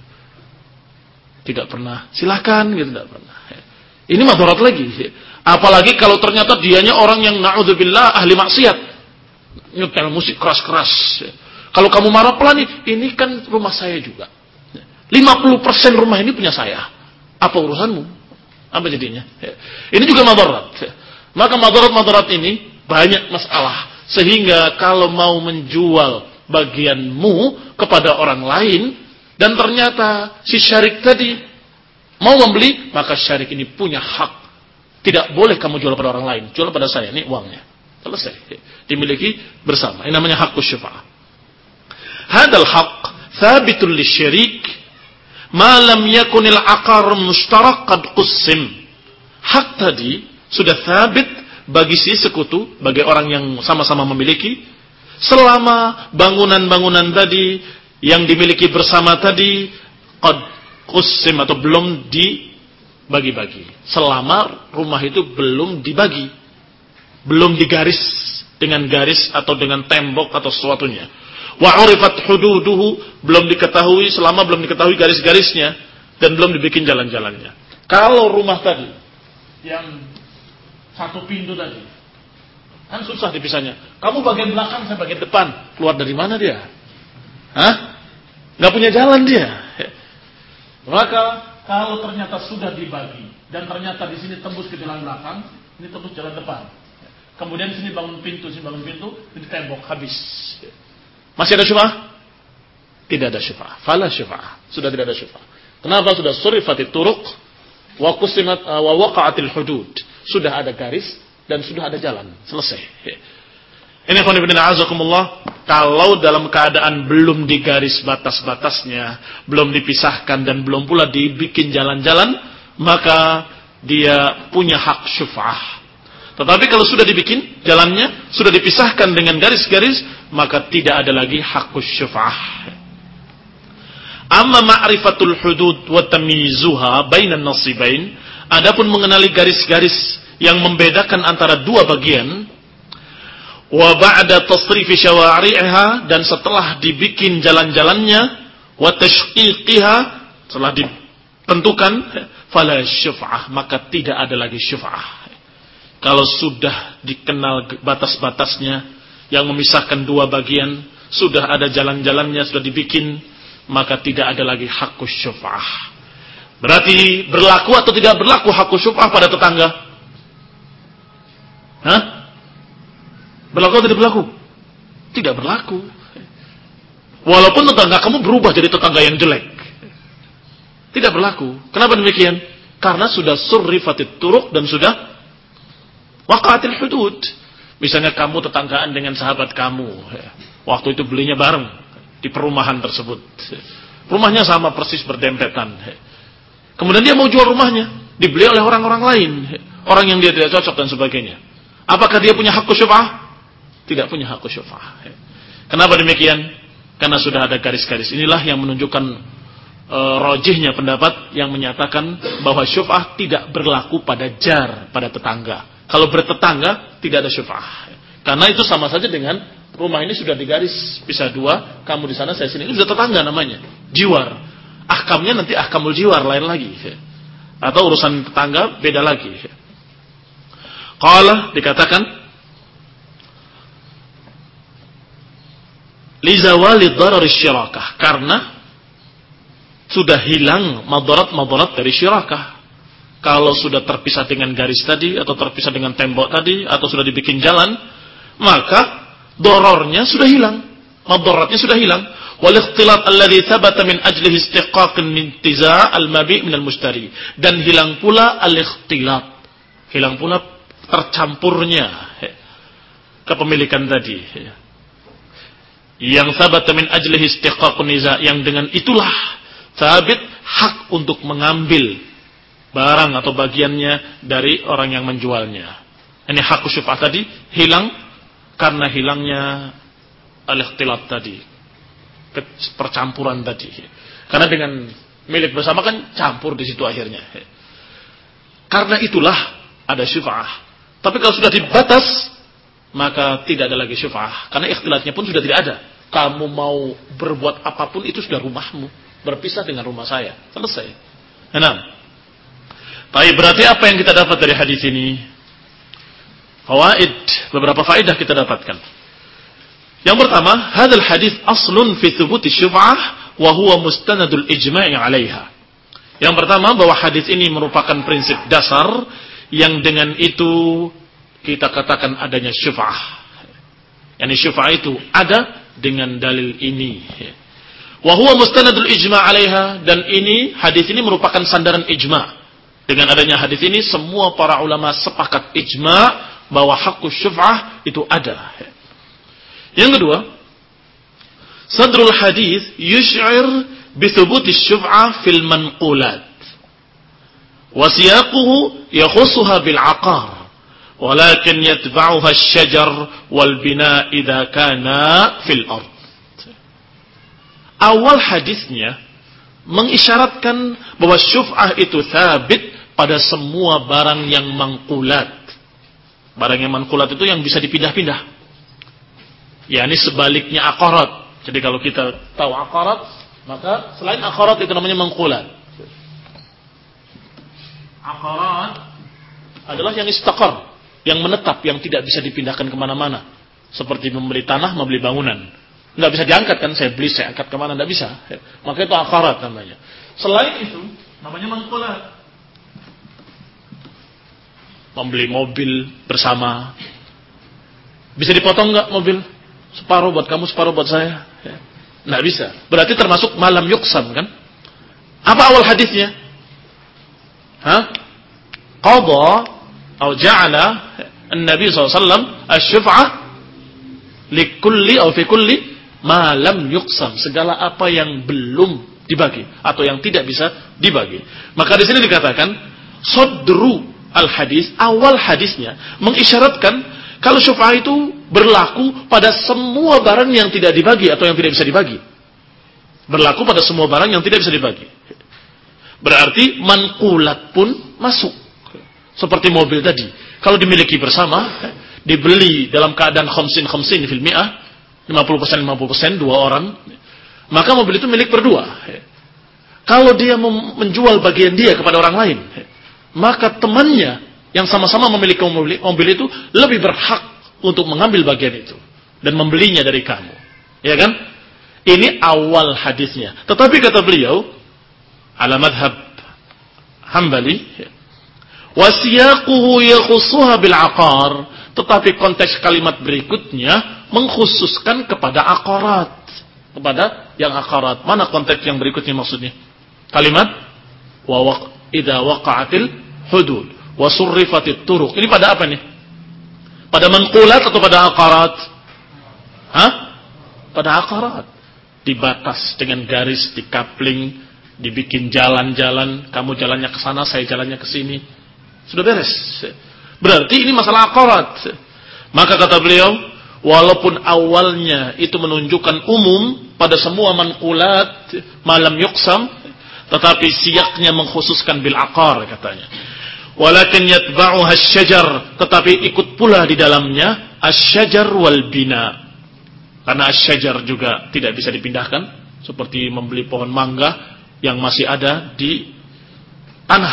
Tidak pernah, silakan gitu, tidak pernah. Ini madarat lagi. Apalagi kalau ternyata dianya orang yang na'udzubillah ahli maksiat, nyetel musik keras-keras. Kalau kamu marah pelan, ini kan rumah saya juga. lima puluh persen rumah ini punya saya. Apa urusanmu? Apa jadinya? Ini juga madarat. Maka madarat-madarat ini banyak masalah. Sehingga kalau mau menjual bagianmu kepada orang lain, dan ternyata si syarik tadi mau membeli, maka syarik ini punya hak. Tidak boleh kamu jual pada orang lain. Jual pada saya, ini uangnya. Selesai. Dimiliki bersama. Ini namanya haqqus syufa'ah. Hadal haqq thabitun lisyarik ma lam yakunil aqar mushtarak qad qussim. Hak tadi sudah thabit bagi si sekutu, bagi orang yang sama-sama memiliki, selama bangunan-bangunan tadi yang dimiliki bersama tadi qad qussim atau belum dibagi-bagi. Selama rumah itu belum dibagi, belum digaris dengan garis atau dengan tembok atau sesuatunya. Wa urifat hududuhu, belum diketahui, selama belum diketahui garis-garisnya dan belum dibikin jalan-jalannya. Kalau rumah tadi yang satu pintu tadi, kan susah dipisahnya. Kamu bagian belakang, saya bagian depan. Keluar dari mana dia? Hah? Nggak punya jalan dia. Maka kalau ternyata sudah dibagi dan ternyata di sini tembus ke jalan belakang, ini tembus jalan depan. Kemudian sini bangun pintu, sini bangun pintu, ini tembok, habis. Masih ada syufa'ah? Tidak ada syufa'ah. Fala syufa'ah. Sudah tidak ada syufa'ah. Kenapa? Sudah surifatit turuq wa qusimat wa waqa'atil hudud. Sudah ada garis dan sudah ada jalan. Selesai. Ini khon ibn a'azakumullah, kalau dalam keadaan belum digaris batas-batasnya, belum dipisahkan dan belum pula dibikin jalan-jalan, maka dia punya hak syufa'ah. Tetapi kalau sudah dibikin jalannya, sudah dipisahkan dengan garis-garis, maka tidak ada lagi haqqus syufa'ah. Amma ma'rifatul hudud wa tamyizuha bainan nasibain, adapun mengenali garis-garis yang membedakan antara dua bagian, wa ba'da tasrifi syawari'iha, dan setelah dibikin jalan-jalannya, wa tashqiqiha, setelah ditentukan, fala syufa'ah, maka tidak ada lagi syufa'ah. Kalau sudah dikenal batas-batasnya yang memisahkan dua bagian, sudah ada jalan-jalannya, sudah dibikin, maka tidak ada lagi haqqus syufa'ah. Berarti berlaku atau tidak berlaku haqqus syufa'ah pada tetangga? Hah? Berlaku atau tidak berlaku? Tidak berlaku. Walaupun tetangga kamu berubah jadi tetangga yang jelek, tidak berlaku. Kenapa demikian? Karena sudah surrifatit turuq dan sudah waqa'atil hudud. Misalnya kamu tetanggaan dengan sahabat kamu, waktu itu belinya bareng di perumahan tersebut. Rumahnya sama persis berdempetan. Kemudian dia mau jual rumahnya, dibeli oleh orang-orang lain, orang yang dia tidak cocok dan sebagainya. Apakah dia punya haqqus syufa'ah? Tidak punya haqqus syufa'ah. Kenapa demikian? Karena sudah ada garis-garis. Inilah yang menunjukkan e, rojihnya pendapat yang menyatakan bahwa syufa'ah tidak berlaku pada jar, pada tetangga. Kalau bertetangga tidak ada syufa'ah. Karena itu sama saja dengan rumah ini sudah digaris pisah dua, kamu di sana, saya sini. Ini sudah tetangga namanya, jiwar. Ahkamnya nanti ahkamul jiwar lain lagi. Atau urusan tetangga beda lagi. Qala dikatakan li zawali darar syirakah, karena sudah hilang madarat-madarat dari syirakah. Kalau sudah terpisah dengan garis tadi, atau terpisah dengan tembok tadi, atau sudah dibikin jalan, maka dorornya sudah hilang, madaratnya sudah hilang. Wal ikhtilat alladhi thabata min ajlihi istiqaqin min tiza' al-mabi' min al-mushtari, dan hilang pula al-ikhtilat, hilang pula tercampurnya kepemilikan tadi. Yang thabata min ajlihi istiqaqun niza', yang dengan itulah thabit hak untuk mengambil barang atau bagiannya dari orang yang menjualnya. Ini hak syufa'ah tadi hilang karena hilangnya al-ikhtilat tadi, percampuran tadi. Karena dengan milik bersama kan campur di situ akhirnya. Karena itulah ada syufa'ah. Tapi kalau sudah dibatas, maka tidak ada lagi syufa'ah. Karena ikhtilatnya pun sudah tidak ada. Kamu mau berbuat apapun itu sudah rumahmu, berpisah dengan rumah saya. Selesai. Enam. Baik, berarti apa yang kita dapat dari hadis ini? Fawaid, beberapa faedah kita dapatkan. Yang pertama, hadzal hadis aslun fi thubuti syuf'ah wa huwa mustanadul ijma'i 'alaiha. Yang pertama, bahwa hadis ini merupakan prinsip dasar yang dengan itu kita katakan adanya syuf'ah. Yani syuf'ah itu ada dengan dalil ini. Wa huwa mustanadul ijma' 'alaiha, dan ini hadis ini merupakan sandaran ijma'. Dengan adanya hadis ini semua para ulama sepakat ijma' bahwa haqqus syuf'ah itu ada. Yang kedua, sadrul hadis yush'ir bi thubuti syuf'ah fil manqulat. Wa siyaquhu yakhussuha bil 'aqar. Walakin yatba'uha asy-syajar wal bina' idza kana fil ard. Awal hadisnya mengisyaratkan bahwa syuf'ah itu sabit pada semua barang yang mangkulat. Barang yang mangkulat itu yang bisa dipindah-pindah. yakni sebaliknya aqarat. Jadi kalau kita tahu aqarat, maka selain aqarat itu namanya mangkulat. Aqarat adalah yang istaqar, yang menetap, yang tidak bisa dipindahkan kemana-mana. Seperti membeli tanah, membeli bangunan. Nggak bisa diangkat kan, saya beli, saya angkat kemana, nggak bisa. Maka itu aqarat namanya. Selain itu, namanya mangkulat. Membeli mobil bersama. Bisa dipotong nggak mobil? Separuh buat kamu, separuh buat saya. Nggak bisa. Berarti termasuk malam yuqsam kan? Apa awal hadisnya? Hah? Qadha atau ja'ala an-nabi sallallahu alaihi wasallam asy-syuf'ah likulli atau fi kulli ma lam yuqsam, segala apa yang belum dibagi atau yang tidak bisa dibagi. Maka di sini dikatakan sadru al-hadis, awal hadisnya mengisyaratkan kalau syuf'ah itu berlaku pada semua barang yang tidak dibagi atau yang tidak bisa dibagi. Berlaku pada semua barang yang tidak bisa dibagi. Berarti manqulat pun masuk. Seperti mobil tadi. Kalau dimiliki bersama, dibeli dalam keadaan khamsin khamsin fil mi'ah, lima puluh persen lima puluh persen, dua orang, maka mobil itu milik berdua. Kalau dia menjual bagian dia kepada orang lain, maka temannya yang sama-sama memiliki mobil, mobil itu lebih berhak untuk mengambil bagian itu dan membelinya dari kamu. Ya kan? Ini awal hadisnya. Tetapi kata beliau, ala madhab Hambali, wasiyaquhu yakhussuha bil aqar, tetapi konteks kalimat berikutnya mengkhususkan kepada aqarat, kepada yang aqarat. Mana konteks yang berikutnya maksudnya? Kalimat wa waq idza waqa'atil hudud wa surrifatit turuq. Ini pada apa nih? Pada manqulat atau pada aqarat? Hah? Pada aqarat. Dibatas dengan garis, dikapling, dibikin jalan-jalan, kamu jalannya ke sana, saya jalannya ke sini. Sudah beres. Berarti ini masalah aqarat. Maka kata beliau, walaupun awalnya itu menunjukkan umum pada semua manqulat malam yuqsam, tetapi siyaknya mengkhususkan bil aqar katanya. Walakin yatba'uha asy-syajar, tetapi ikut pula di dalamnya asy-syajar wal bina. Karena asy-syajar juga tidak bisa dipindahkan, seperti membeli pohon mangga yang masih ada di tanah.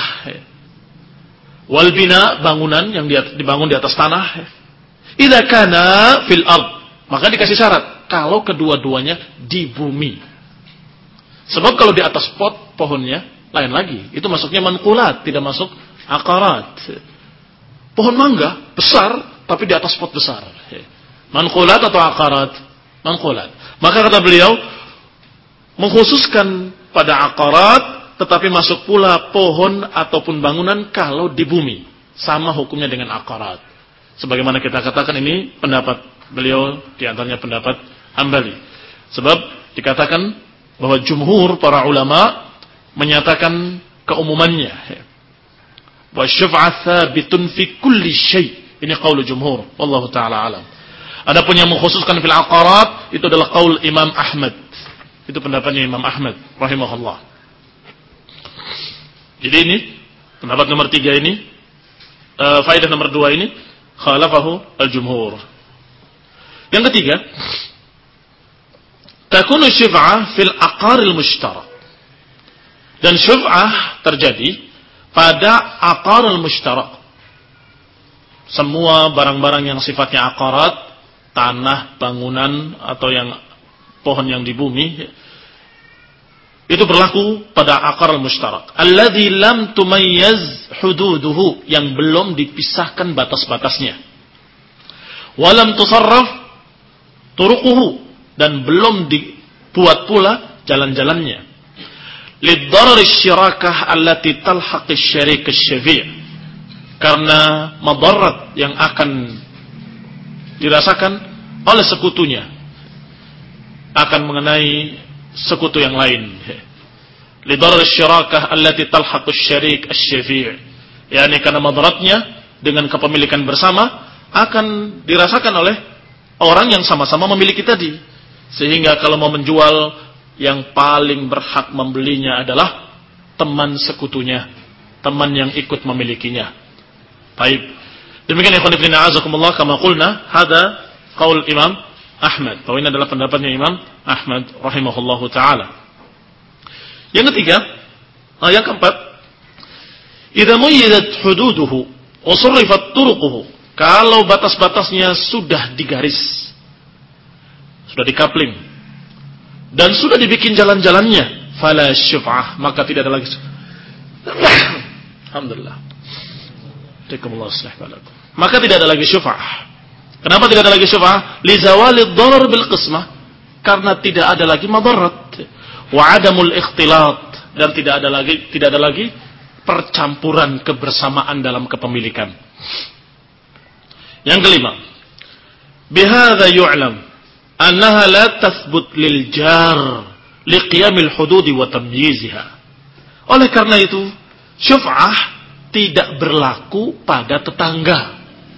Wal bina, bangunan yang dibangun di atas tanah. Idza kana fil ard, maka dikasih syarat kalau kedua-duanya di bumi. Sebab kalau di atas pot pohonnya lain lagi, itu masuknya manqulat, tidak masuk aqarat. Pohon mangga besar tapi di atas pot besar. Manqulat atau aqarat? Manqulat. Maka kata beliau mengkhususkan pada aqarat, tetapi masuk pula pohon ataupun bangunan kalau di bumi. Sama hukumnya dengan aqarat. Sebagaimana kita katakan, ini pendapat beliau, diantaranya pendapat Hambali. Sebab dikatakan bahwa jumhur para ulama menyatakan keumumannya. Wa syuf'ah tsabitun fi kulli syai'. Ini qaul jumhur, wallahu taala alam. Adapun yang mengkhususkan fil aqarat itu adalah qaul Imam Ahmad. Itu pendapatnya Imam Ahmad rahimahullah. Jadi ini pendapat nomor tiga ini, uh, faedah nomor dua ini khalafahu al-jumhur. Yang ketiga, takunu syuf'ah fil aqaril mushtarak. Dan syuf'ah terjadi pada aqaril mushtarak. Semua barang-barang yang sifatnya aqarat, tanah, bangunan atau yang pohon yang di bumi, itu berlaku pada aqaril mushtarak. Alladzi lam tumayyaz hududuhu, yang belum dipisahkan batas-batasnya. Walam tusarraf turuquhu, dan belum dibuat pula jalan-jalannya. Liddarar asy-syirakah allati talhaq asy-syarik asy-syafi', karena madarat yang akan dirasakan oleh sekutunya akan mengenai sekutu yang lain. Lidarar syirakah allati talhaqu syarik asy-syafi', yakni karena madaratnya dengan kepemilikan bersama akan dirasakan oleh orang yang sama-sama memiliki tadi, sehingga kalau mau menjual yang paling berhak membelinya adalah teman sekutunya, teman yang ikut memilikinya. Baik. Demikian ikhwan fillah azakumullah, kama qulna hada qaul Imam Ahmad. Bahwa ini adalah pendapatnya Imam Ahmad rahimahullahu taala. Yang ketiga, nah yang keempat, idza muyidat hududuhu wa surrifat turuquhu, kalau batas-batasnya sudah digaris, sudah dikapling dan sudah dibikin jalan-jalannya, fala syuf'ah, maka tidak ada lagi. Alhamdulillah. Maka tidak ada lagi syuf'ah. Kenapa tidak ada lagi syuf'ah? Li zawalid darar bil qismah, karena tidak ada lagi madarat, wa adamul ikhtilat, dan tidak ada lagi tidak ada lagi percampuran kebersamaan dalam kepemilikan. Yang kelima, bihadza yu'lam annaha la tathbut lil jar liqiyamil hudud wa tamyiziha. Oleh karena itu, syuf'ah tidak berlaku pada tetangga.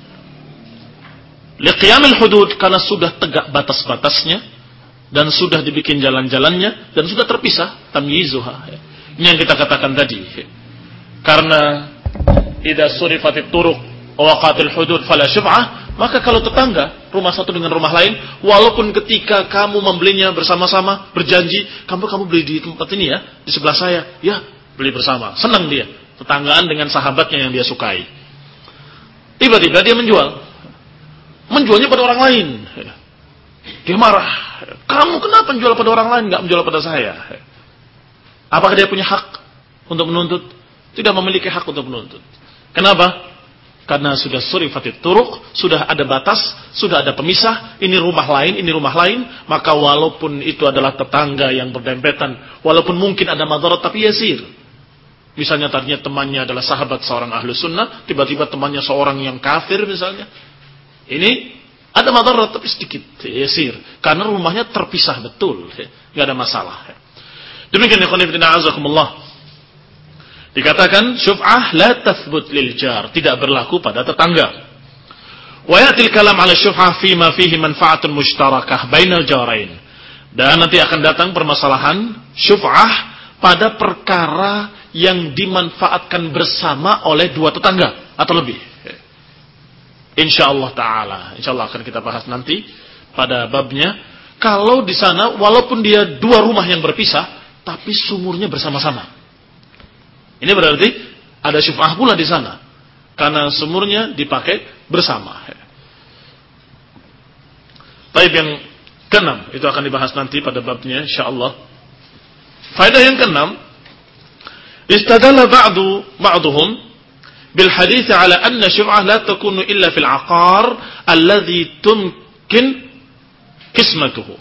Liqiyamil hudud, karena sudah tegak batas-batasnya dan sudah dibikin jalan-jalannya dan sudah terpisah, tamyizuha. Ini yang kita katakan tadi. Karena idza surifatit turuq wa waqatil hudud fala syuf'ah, maka kalau tetangga rumah satu dengan rumah lain, walaupun ketika kamu membelinya bersama-sama, berjanji, kamu kamu beli di tempat ini ya, di sebelah saya, ya, beli bersama. Senang dia, tetanggaan dengan sahabatnya yang dia sukai. Tiba-tiba dia menjual. Menjualnya pada orang lain. Dia marah. Kamu kenapa menjual pada orang lain, enggak menjual pada saya? Apakah dia punya hak untuk menuntut? Tidak memiliki hak untuk menuntut. Kenapa? Karena sudah surifatit turuq, sudah ada batas, sudah ada pemisah, ini rumah lain, ini rumah lain, maka walaupun itu adalah tetangga yang berdempetan, walaupun mungkin ada madarat, tapi yasir. Misalnya tadinya temannya adalah sahabat seorang ahlu sunnah, tiba-tiba temannya seorang yang kafir misalnya. Ini ada madarat tapi sedikit, yasir. Karena rumahnya terpisah betul, nggak ada masalah. Demikian ikhwan fillah azakumullah. Dikatakan syuf'ah la tathbut lil jar, tidak berlaku pada tetangga. Wa yatil kalam 'ala syuf'ah fi ma fihi manfa'atun mushtarakah bainal jarain. Dan nanti akan datang permasalahan syuf'ah pada perkara yang dimanfaatkan bersama oleh dua tetangga atau lebih. Insyaallah taala, insyaallah akan kita bahas nanti pada babnya. Kalau di sana walaupun dia dua rumah yang berpisah, tapi sumurnya bersama-sama. Ini berarti ada syuf'ah pula di sana, karena sumurnya dipakai bersama. Baik, yang keenam itu akan dibahas nanti pada babnya insyaallah. Faedah yang keenam, istadalla ba'du ba'duhum bil hadits ala anna syuf'ah la takunu illa fil 'aqar alladhi tumkin qismatuhu.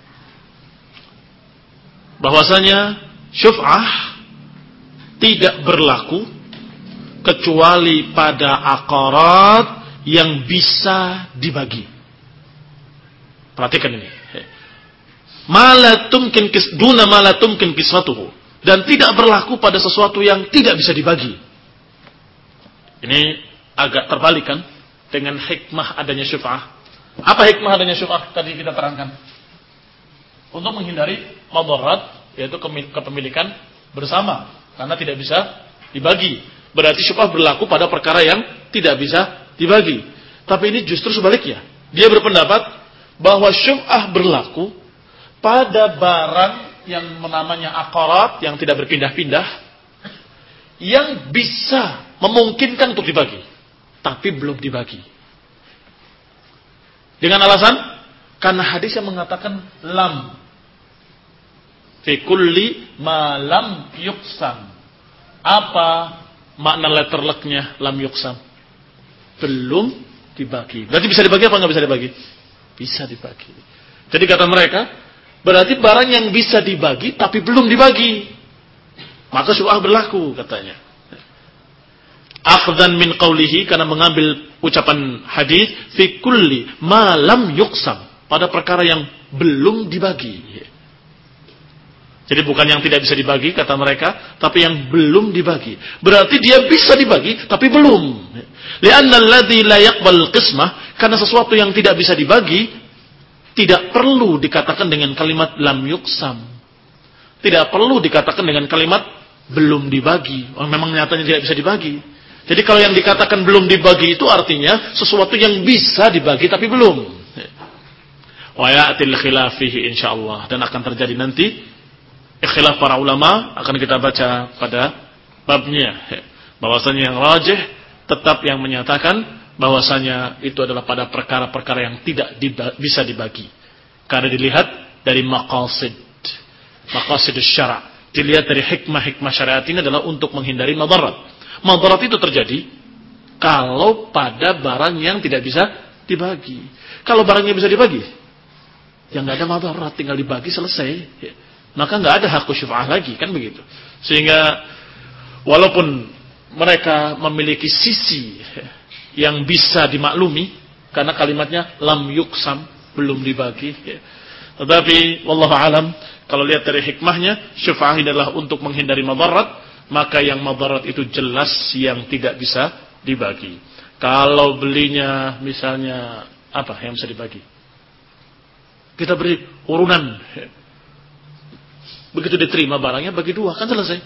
Bahwasanya syuf'ah tidak berlaku kecuali pada aqarat yang bisa dibagi. Perhatikan ini. Malatumkin kis duna malatumkin kiswatuhu, dan tidak berlaku pada sesuatu yang tidak bisa dibagi. Ini agak terbalik kan dengan hikmah adanya syuf'ah. Apa hikmah adanya syuf'ah tadi kita terangkan? Untuk menghindari madarat, yaitu kepemilikan bersama, karena tidak bisa dibagi. Berarti syuf'ah berlaku pada perkara yang tidak bisa dibagi. Tapi ini justru sebaliknya. Dia berpendapat bahwa syuf'ah berlaku pada barang yang namanya aqarat, yang tidak berpindah-pindah, yang bisa memungkinkan untuk dibagi, tapi belum dibagi. Dengan alasan, karena hadis yang mengatakan lam fi kulli ma lam yuqsam. Apa makna letter luck-nya lam yuqsam? Belum dibagi. Berarti bisa dibagi apa enggak bisa dibagi? Bisa dibagi. Jadi kata mereka, berarti barang yang bisa dibagi tapi belum dibagi, maka syuf'ah berlaku katanya. Akhdan min qawlihi, karena mengambil ucapan hadis fi kulli ma lam yuqsam, pada perkara yang belum dibagi. Jadi bukan yang tidak bisa dibagi kata mereka, tapi yang belum dibagi. Berarti dia bisa dibagi tapi belum. Li'anna alladhi la yaqbal qismah, karena sesuatu yang tidak bisa dibagi tidak perlu dikatakan dengan kalimat lam yuqsam. Tidak perlu dikatakan dengan kalimat belum dibagi. Oh, memang nyatanya tidak bisa dibagi. Jadi kalau yang dikatakan belum dibagi itu artinya sesuatu yang bisa dibagi tapi belum. Wa ya'til khilaf fihi insyaallah, dan akan terjadi nanti khilaf para ulama, akan kita baca pada babnya. Bahwasanya yang rajih tetap yang menyatakan bahwasanya itu adalah pada perkara-perkara yang tidak diba- bisa dibagi. Karena dilihat dari maqasid, maqasid syara'. Dilihat dari hikmah-hikmah syariat ini adalah untuk menghindari madarat. Madarat itu terjadi kalau pada barang yang tidak bisa dibagi. Kalau barangnya bisa dibagi, ya nggak ada madarat, tinggal dibagi selesai. Maka nggak ada hak syuf'ah lagi, kan begitu. Sehingga walaupun mereka memiliki sisi yang bisa dimaklumi, karena kalimatnya lam yuqsam, belum dibagi, tetapi wallahu alam, kalau lihat dari hikmahnya, syuf'ah adalah untuk menghindari madarat, maka yang madarat itu jelas yang tidak bisa dibagi. Kalau belinya misalnya apa yang bisa dibagi, kita beri urunan, begitu diterima barangnya bagi dua, kan selesai.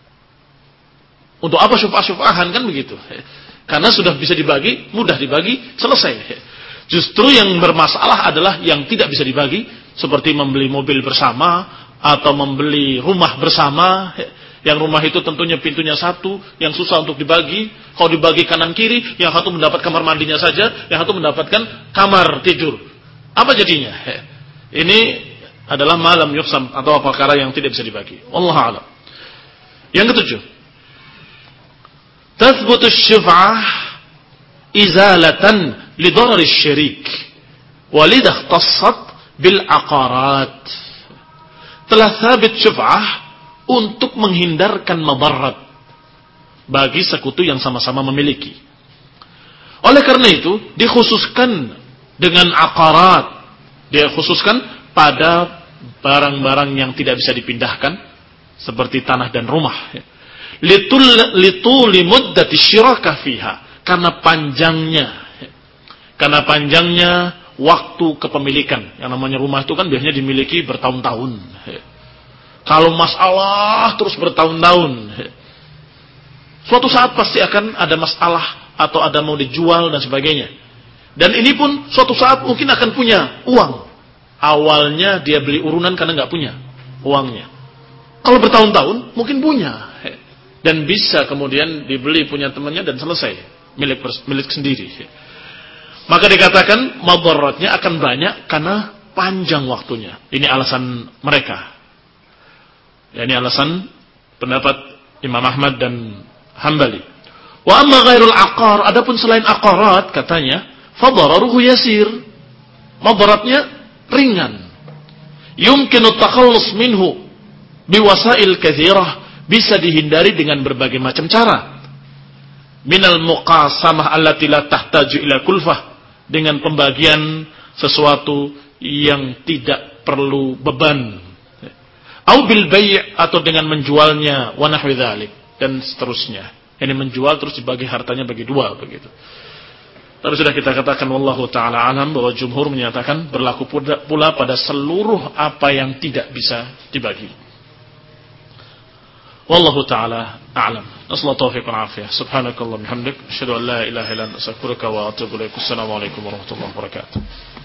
Untuk apa syuf'ah-syuf'ahan, kan begitu. Karena sudah bisa dibagi, mudah dibagi, selesai. Justru yang bermasalah adalah yang tidak bisa dibagi, seperti membeli mobil bersama atau membeli rumah bersama. Yang rumah itu tentunya pintunya satu, yang susah untuk dibagi. Kalau dibagi kanan kiri, yang satu mendapat kamar mandinya saja, yang satu mendapatkan kamar tidur. Apa jadinya? Ini adalah malam yuqsam, atau perkara yang tidak bisa dibagi. Wallahu a'lam. Yang ketujuh, tathbutu syuf'ah izalatan lidarar syirik walidah ikhtassat bil aqarat. Telah sabit syuf'ah untuk menghindarkan madarat bagi sekutu yang sama-sama memiliki. Oleh karena itu dikhususkan dengan aqarat, dia khususkan pada barang-barang yang tidak bisa dipindahkan seperti tanah dan rumah. Litul lituli muddati syiraka fiha, karena panjangnya karena panjangnya waktu kepemilikan. Yang namanya rumah itu kan biasanya dimiliki bertahun-tahun. Kalau masalah terus bertahun-tahun, suatu saat pasti akan ada masalah atau ada mau dijual dan sebagainya. Dan ini pun suatu saat mungkin akan punya uang. Awalnya dia beli urunan karena nggak punya uangnya. Kalau bertahun-tahun mungkin punya, dan bisa kemudian dibeli punya temannya dan selesai, milik milik sendiri. Maka dikatakan madaratnya akan banyak karena panjang waktunya. Ini alasan mereka. Ya, ini alasan pendapat Imam Ahmad dan Hambali. Wa amma ghairul aqar, adapun selain aqarat katanya, fadararuhu yasir. Madaratnya ringan. Yumkinu takhallus minhu biwasail katsirah, bisa dihindari dengan berbagai macam cara. Minal muqasamah allati la tahtaju ila kulfah, dengan pembagian sesuatu yang tidak perlu beban. Au bil bai', atau dengan menjualnya, wa nahwi dzalik, dan seterusnya. Ini menjual terus dibagi hartanya bagi dua begitu. Tapi sudah kita katakan wallahu ta'ala alam bahwa jumhur menyatakan berlaku pula pada seluruh apa yang tidak bisa dibagi. Wallahu ta'ala a'lam. Nasallahu taufiq wal afiyah. Subhanakallah bihamdik, asyhadu an la ilaha illa anta astaghfiruka wa atubu ilaik. Assalamualaikum warahmatullahi wabarakatuh.